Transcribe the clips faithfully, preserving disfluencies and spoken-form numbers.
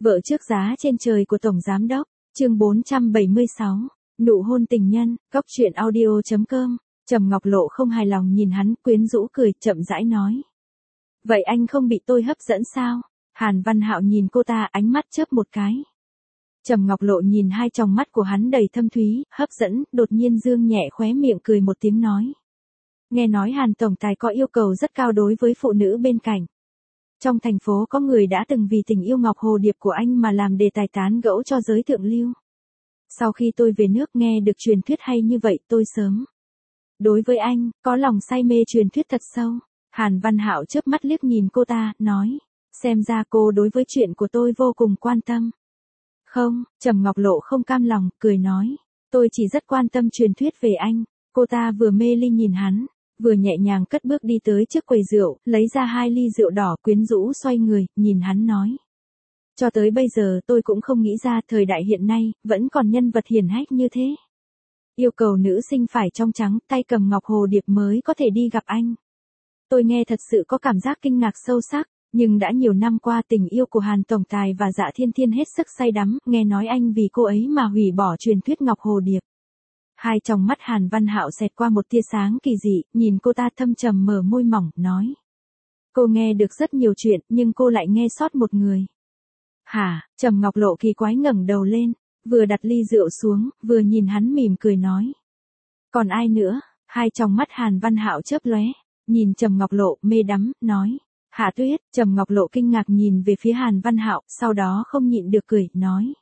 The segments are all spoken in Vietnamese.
Vợ trước giá trên trời của Tổng Giám Đốc, chương bốn trăm bảy mươi sáu, nụ hôn tình nhân, góc truyện audio.com, Trầm Ngọc Lộ không hài lòng nhìn hắn, quyến rũ cười, chậm rãi nói. Vậy anh không bị tôi hấp dẫn sao? Hàn Văn Hạo nhìn cô ta, ánh mắt chớp một cái. Trầm Ngọc Lộ nhìn hai tròng mắt của hắn đầy thâm thúy, hấp dẫn, đột nhiên dương nhẹ khóe miệng cười một tiếng nói. Nghe nói Hàn Tổng Tài có yêu cầu rất cao đối với phụ nữ bên cạnh. Trong thành phố có người đã từng vì tình yêu ngọc hồ điệp của anh mà làm đề tài tán gẫu cho giới thượng lưu. Sau khi tôi về nước nghe được truyền thuyết hay như vậy tôi sớm. Đối với anh, có lòng say mê truyền thuyết thật sâu. Hàn Văn Hạo chớp mắt liếc nhìn cô ta, nói. Xem ra cô đối với chuyện của tôi vô cùng quan tâm. Không, Trầm Ngọc Lộ không cam lòng, cười nói. Tôi chỉ rất quan tâm truyền thuyết về anh. Cô ta vừa mê ly nhìn hắn, vừa nhẹ nhàng cất bước đi tới trước quầy rượu, lấy ra hai ly rượu đỏ, quyến rũ xoay người, nhìn hắn nói. Cho tới bây giờ tôi cũng không nghĩ ra thời đại hiện nay, vẫn còn nhân vật hiển hách như thế. Yêu cầu nữ sinh phải trong trắng, tay cầm ngọc hồ điệp mới có thể đi gặp anh. Tôi nghe thật sự có cảm giác kinh ngạc sâu sắc, nhưng đã nhiều năm qua tình yêu của Hàn Tổng Tài và Dạ Thiên Thiên hết sức say đắm, nghe nói anh vì cô ấy mà hủy bỏ truyền thuyết ngọc hồ điệp. Hai tròng mắt Hàn Văn Hạo xẹt qua một tia sáng kỳ dị, nhìn cô ta thâm trầm mở môi mỏng, nói. Cô nghe được rất nhiều chuyện, nhưng cô lại nghe sót một người. Hả? Trầm Ngọc Lộ kỳ quái ngẩng đầu lên, vừa đặt ly rượu xuống, vừa nhìn hắn mỉm cười nói. Còn ai nữa? Hai tròng mắt Hàn Văn Hạo chớp lóe, nhìn Trầm Ngọc Lộ mê đắm, nói. Hạ Tuyết. Trầm Ngọc Lộ kinh ngạc nhìn về phía Hàn Văn Hạo, sau đó không nhịn được cười, nói.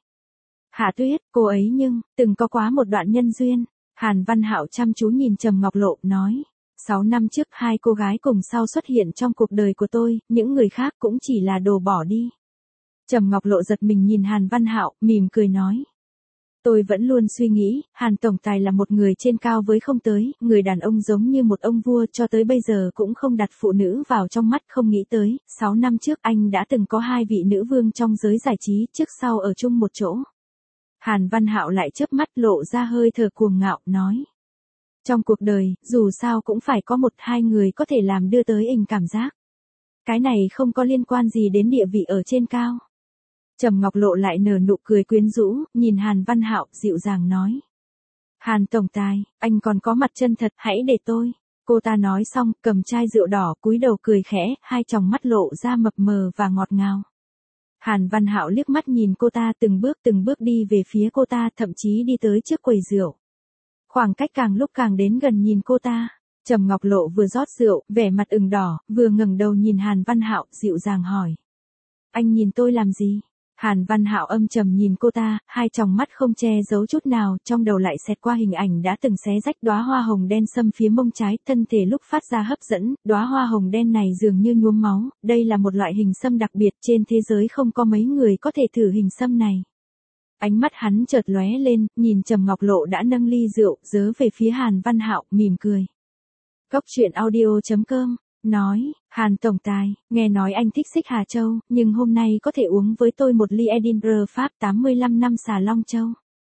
Hạ Tuyết, cô ấy nhưng, từng có quá một đoạn nhân duyên. Hàn Văn Hạo chăm chú nhìn Trầm Ngọc Lộ, nói. Sáu năm trước hai cô gái cùng sau xuất hiện trong cuộc đời của tôi, những người khác cũng chỉ là đồ bỏ đi. Trầm Ngọc Lộ giật mình nhìn Hàn Văn Hạo, mỉm cười nói. Tôi vẫn luôn suy nghĩ, Hàn Tổng Tài là một người trên cao với không tới, người đàn ông giống như một ông vua, cho tới bây giờ cũng không đặt phụ nữ vào trong mắt, không nghĩ tới, sáu năm trước anh đã từng có hai vị nữ vương trong giới giải trí, trước sau ở chung một chỗ. Hàn Văn Hạo lại chớp mắt lộ ra hơi thở cuồng ngạo, nói. Trong cuộc đời, dù sao cũng phải có một hai người có thể làm đưa tới hình cảm giác. Cái này không có liên quan gì đến địa vị ở trên cao. Trầm Ngọc Lộ lại nở nụ cười quyến rũ, nhìn Hàn Văn Hạo, dịu dàng nói. Hàn Tổng Tài, anh còn có mặt chân thật, hãy để tôi. Cô ta nói xong, cầm chai rượu đỏ, cúi đầu cười khẽ, hai tròng mắt lộ ra mập mờ và ngọt ngào. Hàn Văn Hạo liếc mắt nhìn cô ta, từng bước từng bước đi về phía cô ta, thậm chí đi tới trước quầy rượu. Khoảng cách càng lúc càng đến gần nhìn cô ta. Trầm Ngọc Lộ vừa rót rượu, vẻ mặt ửng đỏ, vừa ngẩng đầu nhìn Hàn Văn Hạo, dịu dàng hỏi. Anh nhìn tôi làm gì? Hàn Văn Hạo âm trầm nhìn cô ta, hai tròng mắt không che giấu chút nào, trong đầu lại xẹt qua hình ảnh đã từng xé rách đóa hoa hồng đen xâm phía mông trái, thân thể lúc phát ra hấp dẫn, đóa hoa hồng đen này dường như nhuốm máu, đây là một loại hình xâm đặc biệt, trên thế giới không có mấy người có thể thử hình xâm này. Ánh mắt hắn chợt lóe lên, nhìn Trầm Ngọc Lộ đã nâng ly rượu, dớ về phía Hàn Văn Hạo, mỉm cười. Góc truyện audio.com, nói, Hàn Tổng Tài, nghe nói anh thích Xích Hà Châu, nhưng hôm nay có thể uống với tôi một ly Edinburgh Pháp tám mươi lăm năm xà Long Châu.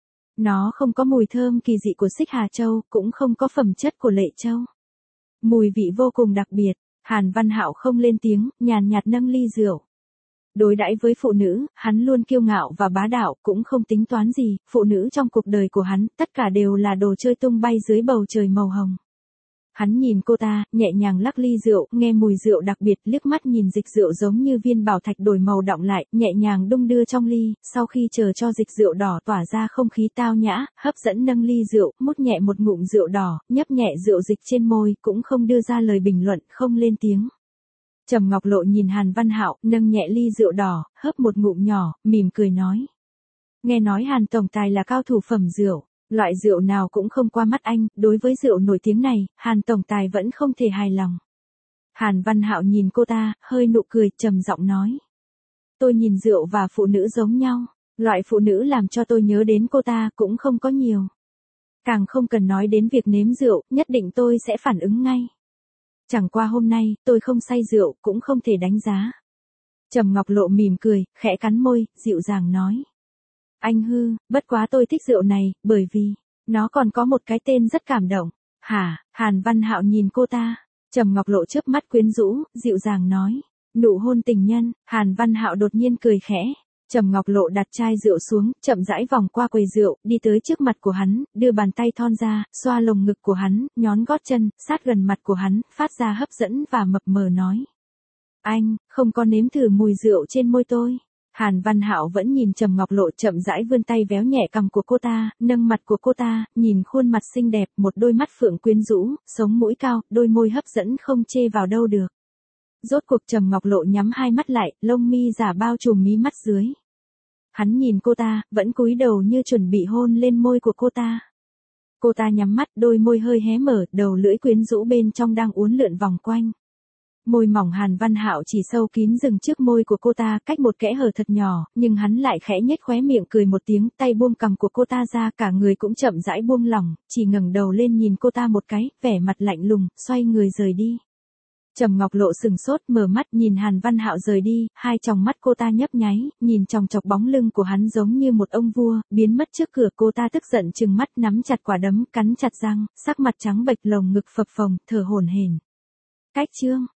Nó không có mùi thơm kỳ dị của Xích Hà Châu, cũng không có phẩm chất của Lệ Châu. Mùi vị vô cùng đặc biệt. Hàn Văn Hạo không lên tiếng, nhàn nhạt nâng ly rượu. Đối đãi với phụ nữ, hắn luôn kiêu ngạo và bá đạo, cũng không tính toán gì, phụ nữ trong cuộc đời của hắn, tất cả đều là đồ chơi tung bay dưới bầu trời màu hồng. Hắn nhìn cô ta, nhẹ nhàng lắc ly rượu, nghe mùi rượu đặc biệt, liếc mắt nhìn dịch rượu giống như viên bảo thạch đổi màu đọng lại, nhẹ nhàng đung đưa trong ly, sau khi chờ cho dịch rượu đỏ tỏa ra không khí tao nhã, hấp dẫn nâng ly rượu, mút nhẹ một ngụm rượu đỏ, nhấp nhẹ rượu dịch trên môi, cũng không đưa ra lời bình luận, không lên tiếng. Trầm Ngọc Lộ nhìn Hàn Văn Hạo, nâng nhẹ ly rượu đỏ, hớp một ngụm nhỏ, mỉm cười nói. Nghe nói Hàn Tổng Tài là cao thủ phẩm rượu. Loại rượu nào cũng không qua mắt anh, đối với rượu nổi tiếng này, Hàn Tổng Tài vẫn không thể hài lòng. Hàn Văn Hạo nhìn cô ta, hơi nụ cười, trầm giọng nói. Tôi nhìn rượu và phụ nữ giống nhau, loại phụ nữ làm cho tôi nhớ đến cô ta cũng không có nhiều. Càng không cần nói đến việc nếm rượu, nhất định tôi sẽ phản ứng ngay. Chẳng qua hôm nay, tôi không say rượu, cũng không thể đánh giá. Trầm Ngọc Lộ mỉm cười, khẽ cắn môi, dịu dàng nói. Anh hư, bất quá tôi thích rượu này, bởi vì, nó còn có một cái tên rất cảm động. Hả? Hàn Văn Hạo nhìn cô ta. Trầm Ngọc Lộ chớp mắt quyến rũ, dịu dàng nói. Nụ hôn tình nhân. Hàn Văn Hạo đột nhiên cười khẽ. Trầm Ngọc Lộ đặt chai rượu xuống, chậm rãi vòng qua quầy rượu, đi tới trước mặt của hắn, đưa bàn tay thon ra, xoa lồng ngực của hắn, nhón gót chân, sát gần mặt của hắn, phát ra hấp dẫn và mập mờ nói. Anh, không có nếm thử mùi rượu trên môi tôi. Hàn Văn Hạo vẫn nhìn Trầm Ngọc Lộ chậm rãi vươn tay véo nhẹ cằm của cô ta, nâng mặt của cô ta, nhìn khuôn mặt xinh đẹp, một đôi mắt phượng quyến rũ, sống mũi cao, đôi môi hấp dẫn không chê vào đâu được. Rốt cuộc Trầm Ngọc Lộ nhắm hai mắt lại, lông mi giả bao trùm mí mắt dưới. Hắn nhìn cô ta, vẫn cúi đầu như chuẩn bị hôn lên môi của cô ta. Cô ta nhắm mắt, đôi môi hơi hé mở, đầu lưỡi quyến rũ bên trong đang uốn lượn vòng quanh. Môi mỏng Hàn Văn Hạo chỉ sâu kín dừng trước môi của cô ta, cách một kẽ hở thật nhỏ, nhưng hắn lại khẽ nhếch khóe miệng cười một tiếng, tay buông cằm của cô ta ra, cả người cũng chậm rãi buông lỏng, chỉ ngẩng đầu lên nhìn cô ta một cái, vẻ mặt lạnh lùng, xoay người rời đi. Trầm Ngọc Lộ sừng sốt, mở mắt nhìn Hàn Văn Hạo rời đi, hai tròng mắt cô ta nhấp nháy, nhìn chòng chọc bóng lưng của hắn giống như một ông vua, biến mất trước cửa. Cô ta tức giận trừng mắt, nắm chặt quả đấm, cắn chặt răng, sắc mặt trắng bệch, lồng ngực phập phồng, thở hổn hển. Cách chương